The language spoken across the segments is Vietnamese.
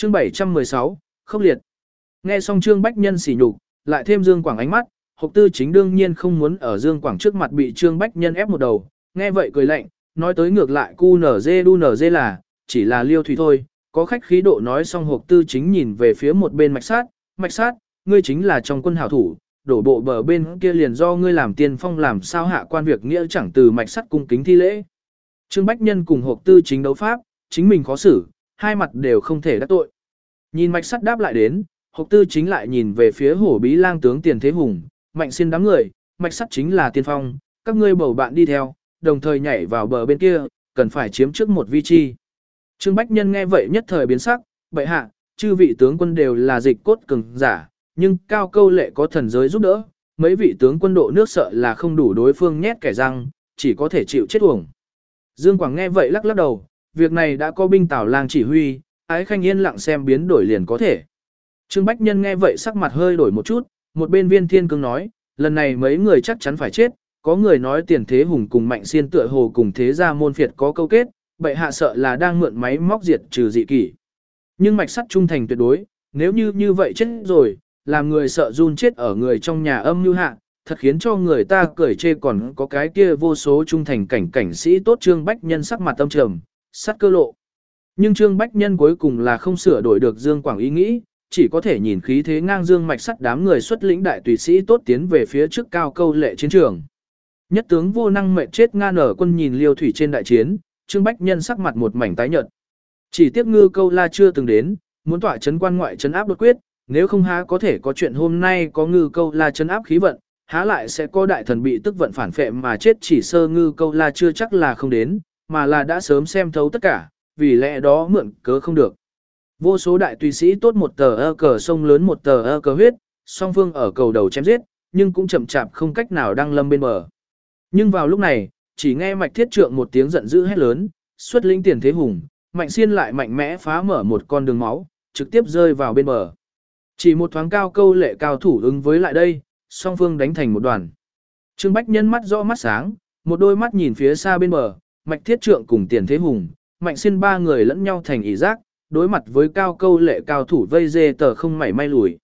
Chương 716, khốc liệt. Nghe xong Trương Bách Nhân sỉ nhục, lại thêm Dương Quảng ánh mắt, Hộc Tư Chính đương nhiên không muốn ở Dương Quảng trước mặt bị Trương Bách Nhân ép một đầu, nghe vậy cười lạnh, nói tới ngược lại cu nở dê đu nở dê là, chỉ là liêu thủy thôi, có khách khí độ nói xong Hộc Tư Chính nhìn về phía một bên Mạch Sát, ngươi chính là trong quân hảo thủ, đổ bộ bờ bên kia liền do ngươi làm tiên phong làm sao hạ quan việc nghĩa chẳng từ Mạch Sát cung kính thi lễ. Trương Bách Nhân cùng Hộc Tư Chính đấu pháp, chính mình khó xử, hai mặt đều không thể đắc tội. Nhìn Mạch Sát đáp lại đến, Hộc Tư Chính lại nhìn về phía Hổ Bí Lang tướng Tiền Thế Hùng, Mạnh Xiên đám người, Mạch Sát chính là tiên phong, các ngươi bầu bạn đi theo, đồng thời nhảy vào bờ bên kia, cần phải chiếm trước một vi chi. Trương Bách Nhân nghe vậy nhất thời biến sắc, bệ hạ, chư vị tướng quân đều là dịch cốt cường giả, nhưng Cao Câu Lệ có thần giới giúp đỡ, mấy vị tướng quân độ nước sợ là không đủ đối phương nhét kẻ răng, chỉ có thể chịu chết uổng. Dương Quảng nghe vậy lắc lắc đầu, việc này đã có binh Tào Lang chỉ huy, Ái Khanh yên lặng xem biến đổi liền có thể. Trương Bách Nhân nghe vậy sắc mặt hơi đổi một chút, một bên Viên Thiên Cương nói, lần này mấy người chắc chắn phải chết, có người nói Tiền Thế Hùng cùng Mạnh Xiên tựa hồ cùng thế gia môn phiệt có câu kết, bệ hạ sợ là đang mượn máy móc diệt trừ dị kỷ. Nhưng Mạch Sắt trung thành tuyệt đối, nếu như vậy chết rồi, làm người sợ run chết ở người trong nhà âm như hạ, thật khiến cho người ta cười chê còn có cái kia vô số trung thành cảnh sĩ tốt. Trương Bách Nhân sắc mặt âm trầm, sắt cơ lộ. Nhưng Trương Bách Nhân cuối cùng là không sửa đổi được Dương Quảng ý nghĩ, chỉ có thể nhìn khí thế ngang dương Mạch Sắt đám người xuất lĩnh đại tùy sĩ tốt tiến về phía trước Cao Câu Lệ chiến trường. Nhất tướng vô năng mệt chết Nga Nở quân nhìn Liêu Thủy trên đại chiến, Trương Bách Nhân sắc mặt một mảnh tái nhợt. Chỉ tiếc Ngư Câu La chưa từng đến, muốn tỏa trấn quan ngoại trấn áp đột quyết, nếu không há có thể có chuyện hôm nay có Ngư Câu La trấn áp khí vận, há lại sẽ có đại thần bị tức vận phản phệ mà chết. Chỉ sơ Ngư Câu La chưa chắc là không đến, mà là đã sớm xem thấu tất cả, vì lẽ đó mượn cớ không được. Vô số đại tùy sĩ tốt một tờ cờ sông lớn một tờ cờ huyết, song phương ở cầu đầu chém giết, nhưng cũng chậm chạp không cách nào đăng lâm bên bờ. Nhưng vào lúc này, chỉ nghe Mạch Thiết Trượng một tiếng giận dữ hét lớn, xuất lĩnh Tiền Thế Hùng, Mạnh Xiên lại mạnh mẽ phá mở một con đường máu, trực tiếp rơi vào bên bờ. Chỉ một thoáng Cao Câu Lệ cao thủ ứng với lại đây, song phương đánh thành một đoàn. Trương Bách Nhân mắt rõ mắt sáng, một đôi mắt nhìn phía xa bên bờ, Mạch Thiết Trượng cùng Tiền Thế Hùng, Mạnh Xiên ba người lẫn nhau thành ỷ giác, đối mặt với Cao Câu Lệ cao thủ vây dê tờ không mảy may lùi.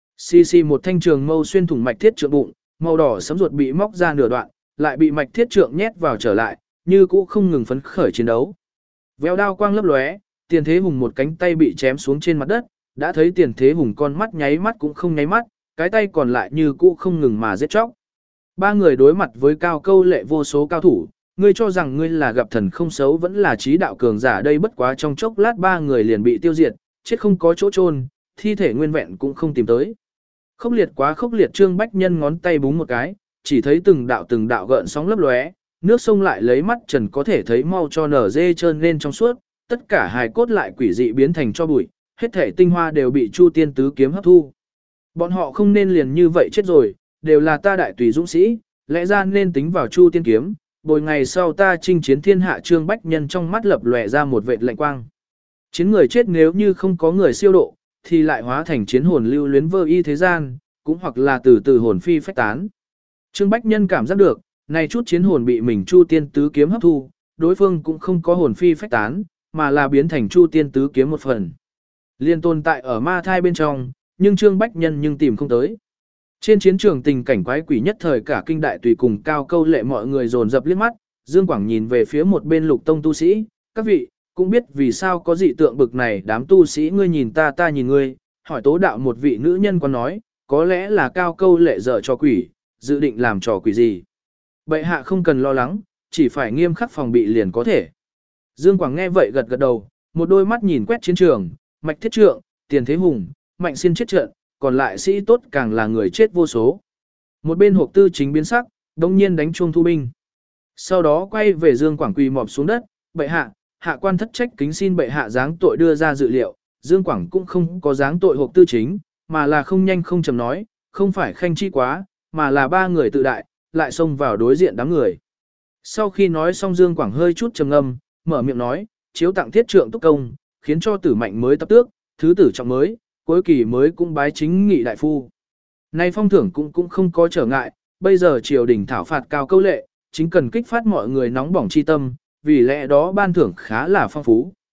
Xì một thanh trường mâu xuyên thủng Mạch Thiết Trượng bụng, màu đỏ sấm ruột bị móc ra nửa đoạn, lại bị Mạch Thiết Trượng nhét vào trở lại, như cũ không ngừng phấn khởi chiến đấu. Véo đao quang lấp lóe, Tiền Thế Hùng một cánh tay bị chém xuống trên mặt đất, đã thấy Tiền Thế Hùng con mắt nháy mắt cũng không nháy mắt, cái tay còn lại như cũ không ngừng mà giết chóc. Ba người đối mặt với Cao Câu Lệ vô số cao thủ, ngươi cho rằng ngươi là gặp thần không xấu vẫn là trí đạo cường giả đây, bất quá trong chốc lát ba người liền bị tiêu diệt, chết không có chỗ chôn, thi thể nguyên vẹn cũng không tìm tới. Khốc liệt quá khốc liệt. Trương Bách Nhân ngón tay búng một cái, chỉ thấy từng đạo gợn sóng lấp lóe, nước sông lại lấy mắt trần có thể thấy mau cho nở dê trơn lên trong suốt, tất cả hài cốt lại quỷ dị biến thành cho bụi, hết thể tinh hoa đều bị Chu Tiên Tứ kiếm hấp thu. Bọn họ không nên liền như vậy chết rồi, đều là ta đại tùy dũng sĩ, lẽ ra nên tính vào Chu Tiên kiếm, bồi ngày sau ta chinh chiến thiên hạ. Trương Bách Nhân trong mắt lập lòe ra một vệt lạnh quang. Chiến người chết nếu như không có người siêu độ, thì lại hóa thành chiến hồn lưu luyến vơ y thế gian, cũng hoặc là từ từ hồn phi phách tán. Trương Bách Nhân cảm giác được, này chút chiến hồn bị mình Chu Tiên Tứ kiếm hấp thu, đối phương cũng không có hồn phi phách tán, mà là biến thành Chu Tiên Tứ kiếm một phần. Liên tồn tại ở ma thai bên trong, nhưng Trương Bách Nhân nhưng tìm không tới. Trên chiến trường tình cảnh quái quỷ nhất thời, cả kinh đại tùy cùng Cao Câu Lệ mọi người dồn dập liếc mắt, Dương Quảng nhìn về phía một bên Lục Tông tu sĩ, các vị, cũng biết vì sao có dị tượng bực này đám tu sĩ ngươi nhìn ta ta nhìn ngươi, hỏi Tố Đạo một vị nữ nhân còn nói, có lẽ là Cao Câu Lệ dở trò quỷ, dự định làm trò quỷ gì. Bệ hạ không cần lo lắng, chỉ phải nghiêm khắc phòng bị liền có thể. Dương Quảng nghe vậy gật gật đầu, một đôi mắt nhìn quét chiến trường, Mạch Thiết Trượng, Tiền Thế Hùng, Mạnh Xiên chết trận, còn lại sĩ tốt càng là người chết vô số. Một bên Hộc Tư Chính biến sắc, đông nhiên đánh chuông thu binh. Sau đó quay về Dương Quảng quỳ mọp xuống đất, bệ hạ, hạ quan thất trách kính xin bệ hạ giáng tội đưa ra dự liệu. Dương Quảng cũng không có giáng tội Hộc Tư Chính, mà là không nhanh không chậm nói, không phải khanh chi quá, mà là ba người tự đại, lại xông vào đối diện đám người. Sau khi nói xong Dương Quảng hơi chút trầm ngâm, mở miệng nói, chiếu tặng Thiết Trượng túc công, khiến cho Tử Mạnh mới tập tước, thứ tử trọng mới, cuối kỳ mới cũng bái chính nghị đại phu. Nay phong thưởng cũng không có trở ngại, bây giờ triều đình thảo phạt Cao Câu Lệ, chính cần kích phát mọi người nóng bỏng chi tâm, vì lẽ đó ban thưởng khá là phong phú.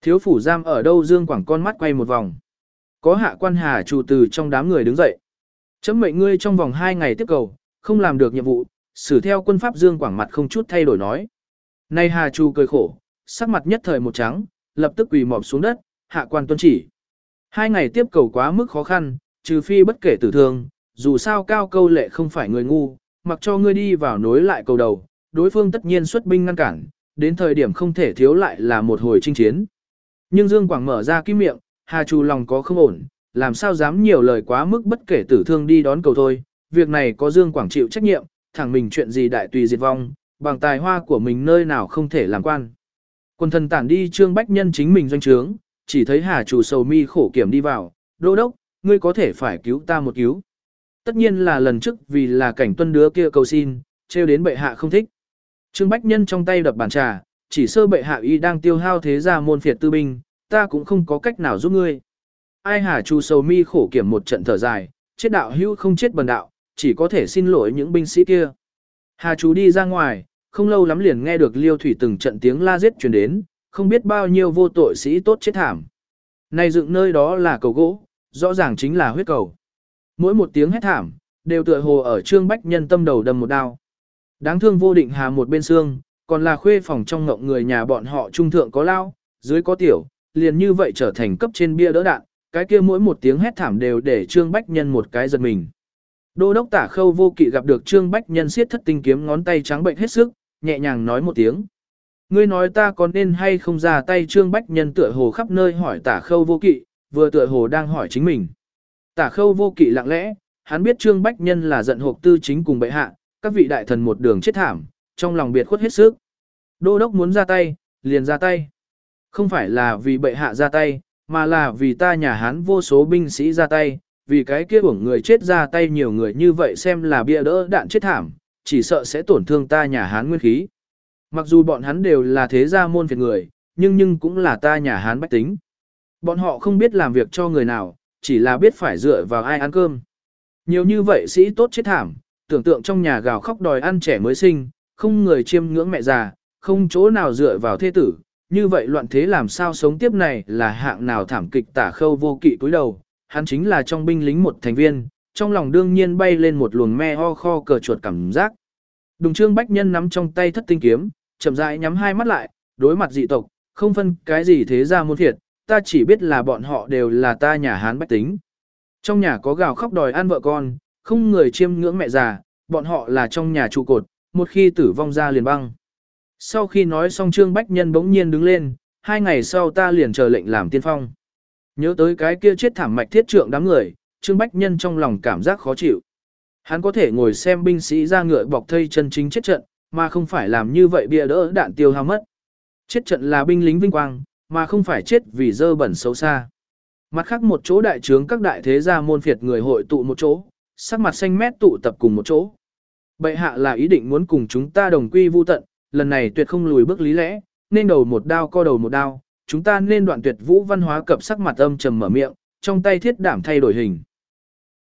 Thiếu phủ giam ở đâu? Dương Quảng con mắt quay một vòng. Có hạ quan Hà Trù từ trong đám người đứng dậy. Chấm mệnh ngươi trong vòng 2 ngày tiếp cầu, không làm được nhiệm vụ, xử theo quân pháp. Dương Quảng mặt không chút thay đổi nói. Nay Hà Trù cười khổ, sắc mặt nhất thời một trắng, lập tức quỳ mọp xuống đất, hạ quan tuân chỉ. 2 ngày tiếp cầu quá mức khó khăn, trừ phi bất kể tử thương, dù sao Cao Câu Lệ không phải người ngu, mặc cho ngươi đi vào nối lại cầu đầu, đối phương tất nhiên xuất binh ngăn cản, đến thời điểm không thể thiếu lại là một hồi chinh chiến. Nhưng Dương Quảng mở ra kim miệng, Hà Trù lòng có không ổn, làm sao dám nhiều lời quá mức, bất kể tử thương đi đón cầu thôi, việc này có Dương Quảng chịu trách nhiệm, thẳng mình chuyện gì đại tùy diệt vong, bằng tài hoa của mình nơi nào không thể làm quan. Quân thần tản đi, Trương Bách Nhân chính mình doanh trướng, chỉ thấy Hà Trù sầu mi khổ kiểm đi vào, đô đốc, ngươi có thể phải cứu ta một cứu. Tất nhiên là lần trước vì là cảnh tuân đứa kia cầu xin, trêu đến bệ hạ không thích. Trương Bách Nhân trong tay đập bàn trà, chỉ sơ bệ hạ y đang tiêu hao thế gia môn phiệt tư binh, ta cũng không có cách nào giúp ngươi. Ai Hà Trù sầu mi khổ kiểm một trận thở dài, chết đạo hữu không chết bần đạo, chỉ có thể xin lỗi những binh sĩ kia. Hà Trù đi ra ngoài, không lâu lắm liền nghe được Liêu Thủy từng trận tiếng la giết truyền đến, không biết bao nhiêu vô tội sĩ tốt chết thảm. Này dựng nơi đó là cầu gỗ, rõ ràng chính là huyết cầu. Mỗi một tiếng hét thảm, đều tựa hồ ở Trương Bách Nhân tâm đầu đâm một đao. Đáng thương Vô Định Hà một bên xương, còn là khuê phòng trong ngộng người nhà bọn họ trung thượng có lao, dưới có tiểu, liền như vậy trở thành cấp trên bia đỡ đạn, cái kia mỗi một tiếng hét thảm đều để Trương Bách Nhân một cái giật mình. Đô đốc Tả Khâu Vô Kỵ gặp được Trương Bách Nhân siết thất tinh kiếm, ngón tay trắng bệnh hết sức, nhẹ nhàng nói một tiếng. Ngươi nói ta có nên hay không ra tay? Trương Bách Nhân tựa hồ khắp nơi hỏi Tả Khâu Vô Kỵ, vừa tựa hồ đang hỏi chính mình. Tả Khâu Vô Kỵ lặng lẽ, hắn biết Trương Bách Nhân là giận hộp tư chính cùng bệ hạ, các vị đại thần một đường chết thảm, trong lòng biệt khuất hết sức. Đô đốc muốn ra tay, liền ra tay. Không phải là vì bệ hạ ra tay, mà là vì ta nhà Hán vô số binh sĩ ra tay, vì cái kia uổng người chết ra tay nhiều người như vậy xem là bia đỡ đạn chết thảm, chỉ sợ sẽ tổn thương ta nhà Hán nguyên khí. Mặc dù bọn hắn đều là thế gia môn phiệt người, nhưng cũng là ta nhà Hán bách tính. Bọn họ không biết làm việc cho người nào, chỉ là biết phải dựa vào ai ăn cơm. Nhiều như vậy sĩ tốt chết thảm, tưởng tượng trong nhà gào khóc đòi ăn trẻ mới sinh, không người chiêm ngưỡng mẹ già, không chỗ nào dựa vào thế tử, như vậy loạn thế làm sao sống tiếp này là hạng nào thảm kịch. Tả Khâu Vô Kỵ cúi đầu, hắn chính là trong binh lính một thành viên, trong lòng đương nhiên bay lên một luồng me ho kho cờ chuột cảm giác. Đùng Trương Bách Nhân nắm trong tay thất tinh kiếm, chậm rãi nhắm hai mắt lại, đối mặt dị tộc, không phân cái gì thế ra môn thiệt, ta chỉ biết là bọn họ đều là ta nhà Hán bách tính. Trong nhà có gào khóc đòi ăn vợ con, không người chiêm ngưỡng mẹ già, bọn họ là trong nhà trụ cột, một khi tử vong ra liền băng. Sau khi nói xong Trương Bách Nhân bỗng nhiên đứng lên, 2 ngày sau ta liền chờ lệnh làm tiên phong. Nhớ tới cái kia chết thảm Mạch Thiết Trượng đám người, Trương Bách Nhân trong lòng cảm giác khó chịu. Hắn có thể ngồi xem binh sĩ ra ngựa bọc thây chân chính chết trận, mà không phải làm như vậy bia đỡ đạn tiêu hao mất. Chết trận là binh lính vinh quang, mà không phải chết vì dơ bẩn xấu xa. Mặt khác một chỗ đại trướng các đại thế gia môn phiệt người hội tụ một chỗ, sắc mặt xanh mét tụ tập cùng một chỗ. Bệ hạ là ý định muốn cùng chúng ta đồng quy vu tận, lần này tuyệt không lùi bước lý lẽ, nên đầu một đao co đầu một đao, chúng ta nên đoạn tuyệt Vũ Văn Hóa cập sắc mặt âm trầm mở miệng, trong tay thiết đảm thay đổi hình.